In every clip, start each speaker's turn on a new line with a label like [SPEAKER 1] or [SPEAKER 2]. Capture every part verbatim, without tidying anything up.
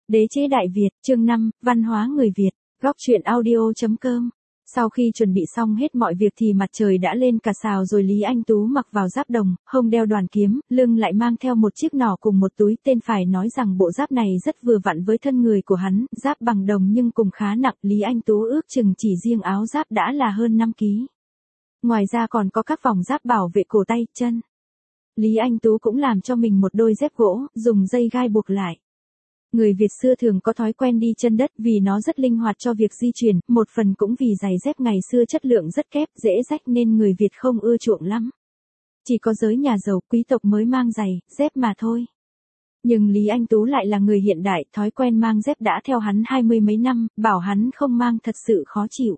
[SPEAKER 1] Đế chế Đại Việt, chương năm, Văn hóa người Việt, góc truyện audio.com. Sau khi chuẩn bị xong hết mọi việc thì mặt trời đã lên cả sào rồi. Lý Anh Tú mặc vào giáp đồng, hông đeo đoàn kiếm, lưng lại mang theo một chiếc nỏ cùng một túi. Tên phải nói rằng bộ giáp này rất vừa vặn với thân người của hắn, giáp bằng đồng nhưng cùng khá nặng. Lý Anh Tú ước chừng chỉ riêng áo giáp đã là hơn năm ki lô gam. Ngoài ra còn có các vòng giáp bảo vệ cổ tay, chân. Lý Anh Tú cũng làm cho mình một đôi dép gỗ, dùng dây gai buộc lại. Người Việt xưa thường có thói quen đi chân đất vì nó rất linh hoạt cho việc di chuyển, một phần cũng vì giày dép ngày xưa chất lượng rất kém, dễ rách nên người Việt không ưa chuộng lắm. Chỉ có giới nhà giàu, quý tộc mới mang giày, dép mà thôi. Nhưng Lý Anh Tú lại là người hiện đại, thói quen mang dép đã theo hắn hai mươi mấy năm, bảo hắn không mang thật sự khó chịu.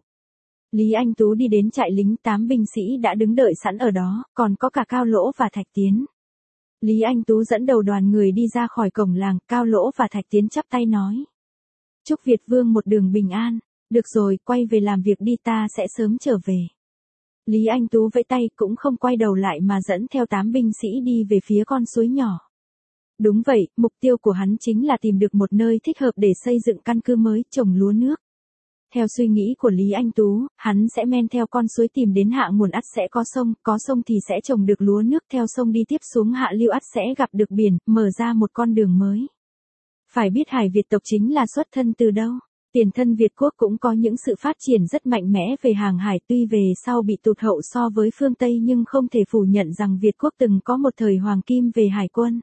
[SPEAKER 1] Lý Anh Tú đi đến trại lính, tám binh sĩ đã đứng đợi sẵn ở đó, còn có cả Cao Lỗ và Thạch Tiến. Lý Anh Tú dẫn đầu đoàn người đi ra khỏi cổng làng, Cao Lỗ và Thạch Tiến chắp tay nói: "Chúc Việt Vương một đường bình an, được rồi, quay về làm việc đi, ta sẽ sớm trở về." Lý Anh Tú vẫy tay cũng không quay đầu lại mà dẫn theo tám binh sĩ đi về phía con suối nhỏ. Đúng vậy, mục tiêu của hắn chính là tìm được một nơi thích hợp để xây dựng căn cứ mới, trồng lúa nước. Theo suy nghĩ của Lý Anh Tú, hắn sẽ men theo con suối tìm đến hạ nguồn ắt sẽ có sông, có sông thì sẽ trồng được lúa nước, theo sông đi tiếp xuống hạ lưu ắt sẽ gặp được biển, mở ra một con đường mới. Phải biết Hải Việt tộc chính là xuất thân từ đâu? Tiền thân Việt quốc cũng có những sự phát triển rất mạnh mẽ về hàng hải, tuy về sau bị tụt hậu so với phương Tây nhưng không thể phủ nhận rằng Việt quốc từng có một thời hoàng kim về hải quân.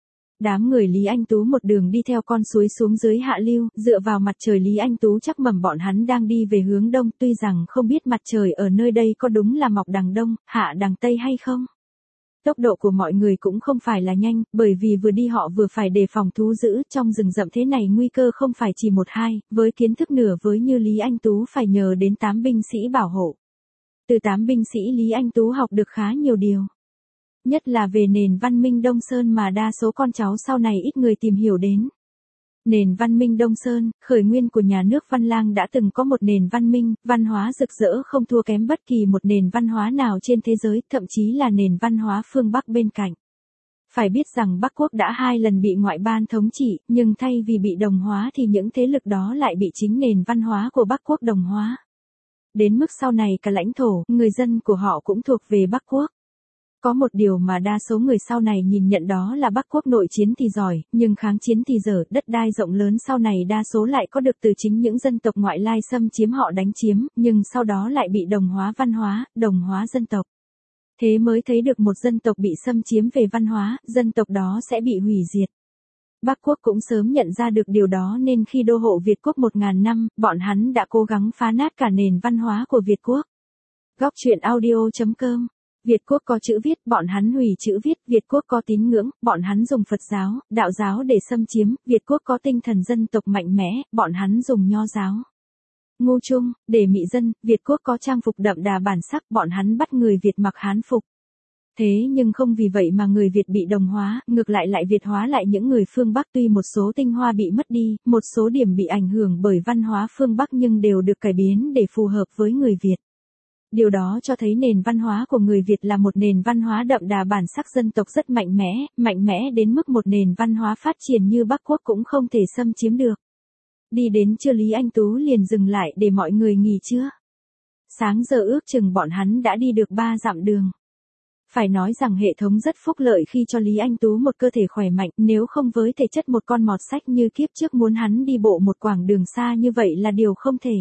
[SPEAKER 1] Đám người Lý Anh Tú một đường đi theo con suối xuống dưới hạ lưu, dựa vào mặt trời Lý Anh Tú chắc mẩm bọn hắn đang đi về hướng đông, tuy rằng không biết mặt trời ở nơi đây có đúng là mọc đằng đông, hạ đằng tây hay không. Tốc độ của mọi người cũng không phải là nhanh, bởi vì vừa đi họ vừa phải đề phòng thú dữ, trong rừng rậm thế này nguy cơ không phải chỉ một hai, với kiến thức nửa với như Lý Anh Tú phải nhờ đến tám binh sĩ bảo hộ. Từ tám binh sĩ Lý Anh Tú học được khá nhiều điều. Nhất là về nền văn minh Đông Sơn mà đa số con cháu sau này ít người tìm hiểu đến. Nền văn minh Đông Sơn, khởi nguyên của nhà nước Văn Lang đã từng có một nền văn minh, văn hóa rực rỡ không thua kém bất kỳ một nền văn hóa nào trên thế giới, thậm chí là nền văn hóa phương Bắc bên cạnh. Phải biết rằng Bắc Quốc đã hai lần bị ngoại bang thống trị, nhưng thay vì bị đồng hóa thì những thế lực đó lại bị chính nền văn hóa của Bắc Quốc đồng hóa. Đến mức sau này cả lãnh thổ, người dân của họ cũng thuộc về Bắc Quốc. Có một điều mà đa số người sau này nhìn nhận đó là Bắc Quốc nội chiến thì giỏi, nhưng kháng chiến thì dở, đất đai rộng lớn sau này đa số lại có được từ chính những dân tộc ngoại lai xâm chiếm họ đánh chiếm, nhưng sau đó lại bị đồng hóa văn hóa, đồng hóa dân tộc. Thế mới thấy được một dân tộc bị xâm chiếm về văn hóa, dân tộc đó sẽ bị hủy diệt. Bắc Quốc cũng sớm nhận ra được điều đó nên khi đô hộ Việt Quốc một ngàn năm, bọn hắn đã cố gắng phá nát cả nền văn hóa của Việt Quốc. Góc truyện audio.com. Việt quốc có chữ viết, bọn hắn hủy chữ viết. Việt quốc có tín ngưỡng, bọn hắn dùng Phật giáo, đạo giáo để xâm chiếm. Việt quốc có tinh thần dân tộc mạnh mẽ, bọn hắn dùng nho giáo. Ngu trung, để mị dân. Việt quốc có trang phục đậm đà bản sắc, bọn hắn bắt người Việt mặc Hán phục. Thế nhưng không vì vậy mà người Việt bị đồng hóa, ngược lại lại Việt hóa lại những người phương Bắc. Tuy một số tinh hoa bị mất đi, một số điểm bị ảnh hưởng bởi văn hóa phương Bắc nhưng đều được cải biến để phù hợp với người Việt. Điều đó cho thấy nền văn hóa của người Việt là một nền văn hóa đậm đà bản sắc dân tộc rất mạnh mẽ, mạnh mẽ đến mức một nền văn hóa phát triển như Bắc Quốc cũng không thể xâm chiếm được. Đi đến trưa Lý Anh Tú liền dừng lại để mọi người nghỉ trưa. Sáng giờ ước chừng bọn hắn đã đi được ba dặm đường. Phải nói rằng hệ thống rất phúc lợi khi cho Lý Anh Tú một cơ thể khỏe mạnh, nếu không với thể chất một con mọt sách như kiếp trước muốn hắn đi bộ một quãng đường xa như vậy là điều không thể.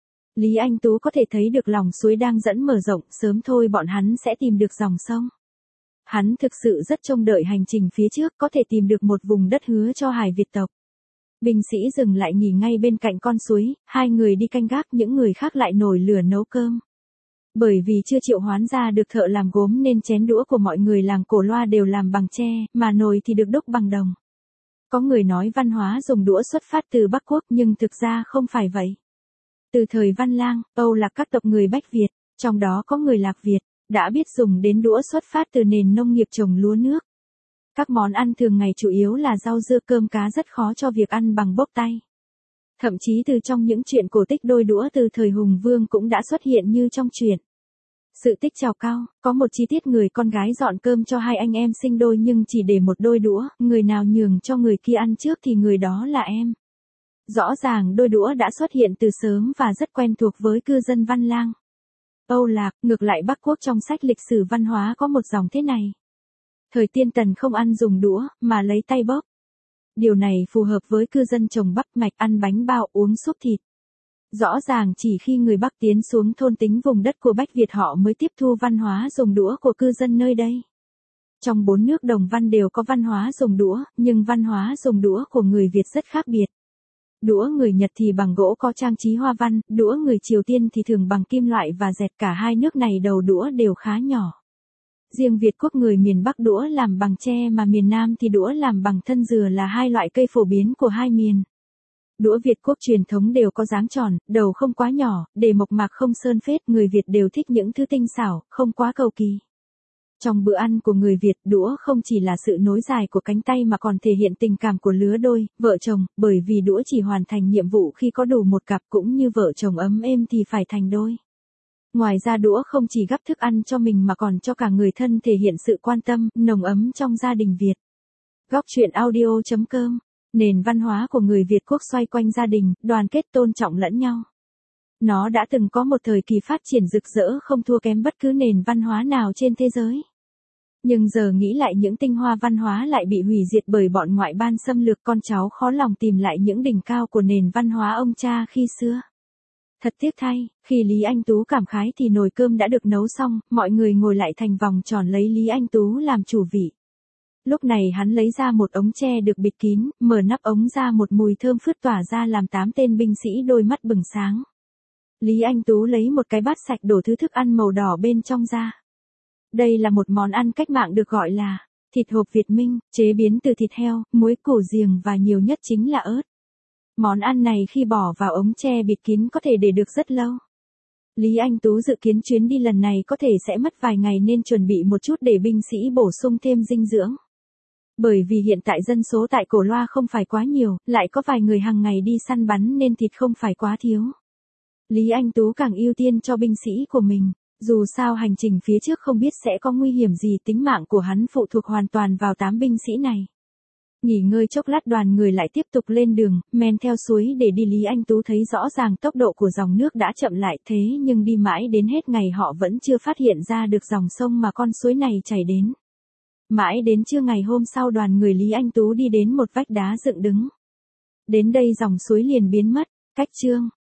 [SPEAKER 1] Lý Anh Tú có thể thấy được lòng suối đang dẫn mở rộng, sớm thôi bọn hắn sẽ tìm được dòng sông. Hắn thực sự rất trông đợi hành trình phía trước có thể tìm được một vùng đất hứa cho Hải Việt tộc. Binh sĩ dừng lại nghỉ ngay bên cạnh con suối, hai người đi canh gác, những người khác lại nổi lửa nấu cơm. Bởi vì chưa triệu hoán ra được thợ làm gốm nên chén đũa của mọi người làng Cổ Loa đều làm bằng tre, mà nồi thì được đúc bằng đồng. Có người nói văn hóa dùng đũa xuất phát từ Bắc Quốc nhưng thực ra không phải vậy. Từ thời Văn Lang, Âu Lạc các tộc người Bách Việt, trong đó có người Lạc Việt, đã biết dùng đến đũa xuất phát từ nền nông nghiệp trồng lúa nước. Các món ăn thường ngày chủ yếu là rau dưa cơm cá rất khó cho việc ăn bằng bốc tay. Thậm chí từ trong những chuyện cổ tích đôi đũa từ thời Hùng Vương cũng đã xuất hiện như trong truyện Sự Tích Trào Cao, có một chi tiết người con gái dọn cơm cho hai anh em sinh đôi nhưng chỉ để một đôi đũa, người nào nhường cho người kia ăn trước thì người đó là em. Rõ ràng đôi đũa đã xuất hiện từ sớm và rất quen thuộc với cư dân Văn Lang. Âu Lạc, ngược lại Bắc Quốc trong sách lịch sử văn hóa có một dòng thế này. Thời tiên tần không ăn dùng đũa, mà lấy tay bóp. Điều này phù hợp với cư dân trồng bắp mạch ăn bánh bao uống súp thịt. Rõ ràng chỉ khi người Bắc tiến xuống thôn tính vùng đất của Bách Việt họ mới tiếp thu văn hóa dùng đũa của cư dân nơi đây. Trong bốn nước đồng văn đều có văn hóa dùng đũa, nhưng văn hóa dùng đũa của người Việt rất khác biệt. Đũa người Nhật thì bằng gỗ có trang trí hoa văn, đũa người Triều Tiên thì thường bằng kim loại và dẹt, cả hai nước này đầu đũa đều khá nhỏ. Riêng Việt Quốc người miền Bắc đũa làm bằng tre mà miền Nam thì đũa làm bằng thân dừa là hai loại cây phổ biến của hai miền. Đũa Việt Quốc truyền thống đều có dáng tròn, đầu không quá nhỏ, để mộc mạc không sơn phết, người Việt đều thích những thứ tinh xảo, không quá cầu kỳ. Trong bữa ăn của người Việt, đũa không chỉ là sự nối dài của cánh tay mà còn thể hiện tình cảm của lứa đôi, vợ chồng, bởi vì đũa chỉ hoàn thành nhiệm vụ khi có đủ một cặp, cũng như vợ chồng ấm êm thì phải thành đôi. Ngoài ra đũa không chỉ gắp thức ăn cho mình mà còn cho cả người thân, thể hiện sự quan tâm, nồng ấm trong gia đình Việt. Góc truyện audio chấm com. Nền văn hóa của người Việt Quốc xoay quanh gia đình, đoàn kết tôn trọng lẫn nhau. Nó đã từng có một thời kỳ phát triển rực rỡ không thua kém bất cứ nền văn hóa nào trên thế giới. Nhưng giờ nghĩ lại những tinh hoa văn hóa lại bị hủy diệt bởi bọn ngoại bang xâm lược, con cháu khó lòng tìm lại những đỉnh cao của nền văn hóa ông cha khi xưa. Thật tiếc thay, khi Lý Anh Tú cảm khái thì nồi cơm đã được nấu xong, mọi người ngồi lại thành vòng tròn lấy Lý Anh Tú làm chủ vị. Lúc này hắn lấy ra một ống tre được bịt kín, mở nắp ống ra, một mùi thơm phứt tỏa ra làm tám tên binh sĩ đôi mắt bừng sáng. Lý Anh Tú lấy một cái bát sạch đổ thứ thức ăn màu đỏ bên trong ra. Đây là một món ăn cách mạng được gọi là thịt hộp Việt Minh, chế biến từ thịt heo, muối, củ riềng và nhiều nhất chính là ớt. Món ăn này khi bỏ vào ống tre bịt kín có thể để được rất lâu. Lý Anh Tú dự kiến chuyến đi lần này có thể sẽ mất vài ngày nên chuẩn bị một chút để binh sĩ bổ sung thêm dinh dưỡng. Bởi vì hiện tại dân số tại Cổ Loa không phải quá nhiều, lại có vài người hàng ngày đi săn bắn nên thịt không phải quá thiếu. Lý Anh Tú càng ưu tiên cho binh sĩ của mình. Dù sao hành trình phía trước không biết sẽ có nguy hiểm gì, tính mạng của hắn phụ thuộc hoàn toàn vào tám binh sĩ này. Nghỉ ngơi chốc lát đoàn người lại tiếp tục lên đường, men theo suối để đi. Lý Anh Tú thấy rõ ràng tốc độ của dòng nước đã chậm lại, thế nhưng đi mãi đến hết ngày họ vẫn chưa phát hiện ra được dòng sông mà con suối này chảy đến. Mãi đến trưa ngày hôm sau đoàn người Lý Anh Tú đi đến một vách đá dựng đứng. Đến đây dòng suối liền biến mất. Cách chương